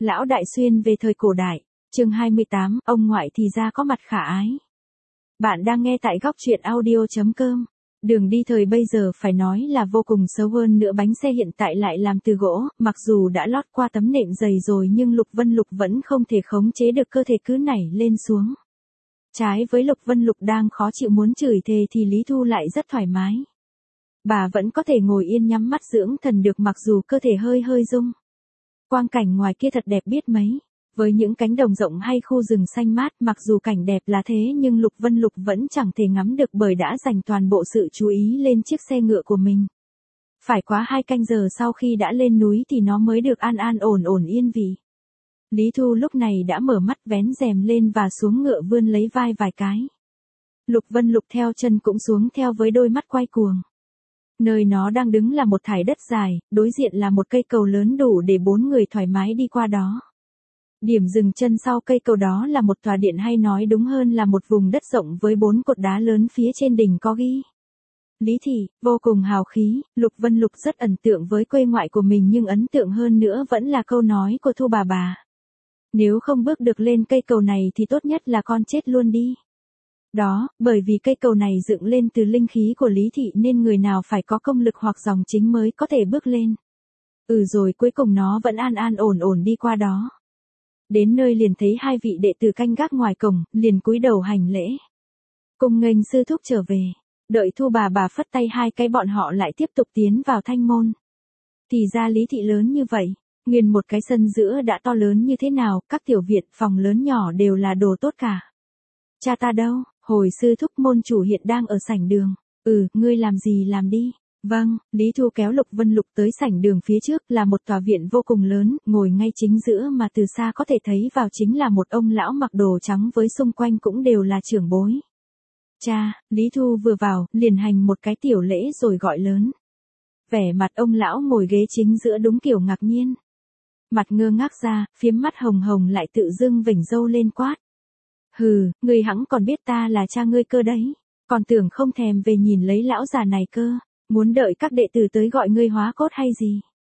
Lão Đại Xuyên về thời cổ đại, chương 28, ông ngoại thì ra có mặt khả ái. Bạn đang nghe tại góc truyện audio.com. Đường đi thời bây giờ phải nói là vô cùng xấu hơn nữa, bánh xe hiện tại lại làm từ gỗ, mặc dù đã lót qua tấm nệm dày rồi nhưng Lục Vân Lục vẫn không thể khống chế được cơ thể cứ nảy lên xuống. Trái với Lục Vân Lục đang khó chịu muốn chửi thề thì Lý Thu lại rất thoải mái. Bà vẫn có thể ngồi yên nhắm mắt dưỡng thần được mặc dù cơ thể hơi hơi rung. Quang cảnh ngoài kia thật đẹp biết mấy. Với những cánh đồng rộng hay khu rừng xanh mát, mặc dù cảnh đẹp là thế nhưng Lục Vân Lục vẫn chẳng thể ngắm được bởi đã dành toàn bộ sự chú ý lên chiếc xe ngựa của mình. Phải quá 2 canh giờ sau khi đã lên núi thì nó mới được an an ổn ổn yên vị. Lý Thu lúc này đã mở mắt vén rèm lên và xuống ngựa vươn lấy vai vài cái. Lục Vân Lục theo chân cũng xuống theo với đôi mắt quay cuồng. Nơi nó đang đứng là một thải đất dài, đối diện là một cây cầu lớn đủ để 4 người thoải mái đi qua đó. Điểm dừng chân sau cây cầu đó là một tòa điện, hay nói đúng hơn là một vùng đất rộng với 4 cột đá lớn, phía trên đỉnh có ghi Lý Thị, vô cùng hào khí. Lục Vân Lục rất ấn tượng với quê ngoại của mình, nhưng ấn tượng hơn nữa vẫn là câu nói của Thu bà. Nếu không bước được lên cây cầu này thì tốt nhất là con chết luôn đi. Đó, bởi vì cây cầu này dựng lên từ linh khí của Lý Thị nên người nào phải có công lực hoặc dòng chính mới có thể bước lên. Rồi cuối cùng nó vẫn an an ổn ổn đi qua đó. Đến nơi liền thấy 2 vị đệ tử canh gác ngoài cổng, liền cúi đầu hành lễ. Cùng nghênh sư thúc trở về. Đợi Thu bà phất tay 2 cái, bọn họ lại tiếp tục tiến vào thanh môn. Thì ra Lý Thị lớn như vậy, nguyên một cái sân giữa đã to lớn như thế nào, các tiểu viện phòng lớn nhỏ đều là đồ tốt cả. Cha ta đâu? Hồi sư thúc môn chủ hiện đang ở sảnh đường. Ngươi làm gì làm đi. Vâng, Lý Thu kéo Lục Vân Lục tới sảnh đường phía trước là một tòa viện vô cùng lớn, ngồi ngay chính giữa mà từ xa có thể thấy vào chính là một ông lão mặc đồ trắng với xung quanh cũng đều là trưởng bối. Cha, Lý Thu vừa vào, liền hành một cái tiểu lễ rồi gọi lớn. Vẻ mặt ông lão ngồi ghế chính giữa đúng kiểu ngạc nhiên. Mặt ngơ ngác ra, phiếm mắt hồng hồng lại tự dưng vểnh râu lên quát. Ngươi hẵng còn biết ta là cha ngươi cơ đấy. Còn tưởng không thèm về nhìn lấy lão già này cơ. Muốn đợi các đệ tử tới gọi ngươi hóa cốt hay gì?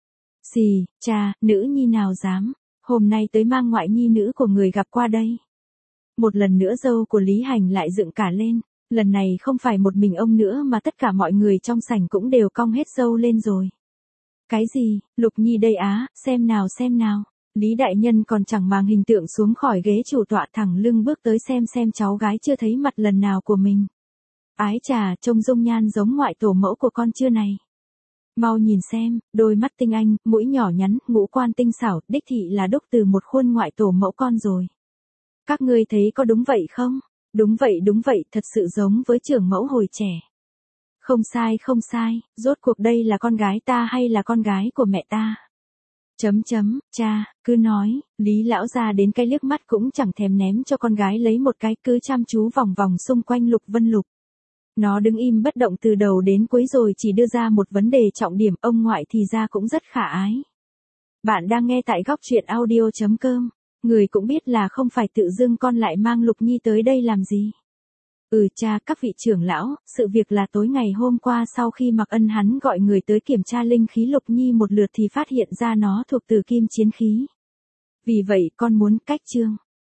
Xì, cha, nữ nhi nào dám. Hôm nay tới mang ngoại nhi nữ của người gặp qua đây. Một lần nữa râu của Lý Hành lại dựng cả lên. Lần này không phải một mình ông nữa mà tất cả mọi người trong sảnh cũng đều cong hết râu lên rồi. Cái gì, Lục Nhi đây á, xem nào. Lý đại nhân còn chẳng mang hình tượng xuống khỏi ghế chủ tọa, thẳng lưng bước tới xem cháu gái chưa thấy mặt lần nào của mình. Ái chà, trông dung nhan giống ngoại tổ mẫu của con chưa này. Mau nhìn xem, đôi mắt tinh anh, mũi nhỏ nhắn, ngũ quan tinh xảo, đích thị là đúc từ một khuôn ngoại tổ mẫu con rồi. Các ngươi thấy có đúng vậy không? Đúng vậy, thật sự giống với trưởng mẫu hồi trẻ. Không sai, rốt cuộc đây là con gái ta hay là con gái của mẹ ta? Cha, cứ nói. Lý lão ra đến cái liếc mắt cũng chẳng thèm ném cho con gái lấy một cái, cứ chăm chú vòng vòng xung quanh Lục Vân Lục. Nó đứng im bất động từ đầu đến cuối rồi chỉ đưa ra một vấn đề trọng điểm, ông ngoại thì ra cũng rất khả ái. Bạn đang nghe tại góc truyện audio.com. Người cũng biết là không phải tự dưng con lại mang Lục Nhi tới đây làm gì. Cha, các vị trưởng lão, sự việc là tối ngày hôm qua sau khi Mạc Ân hắn gọi người tới kiểm tra linh khí Lục Nhi một lượt thì phát hiện ra nó thuộc từ kim chiến khí. Vì vậy con muốn cách chương.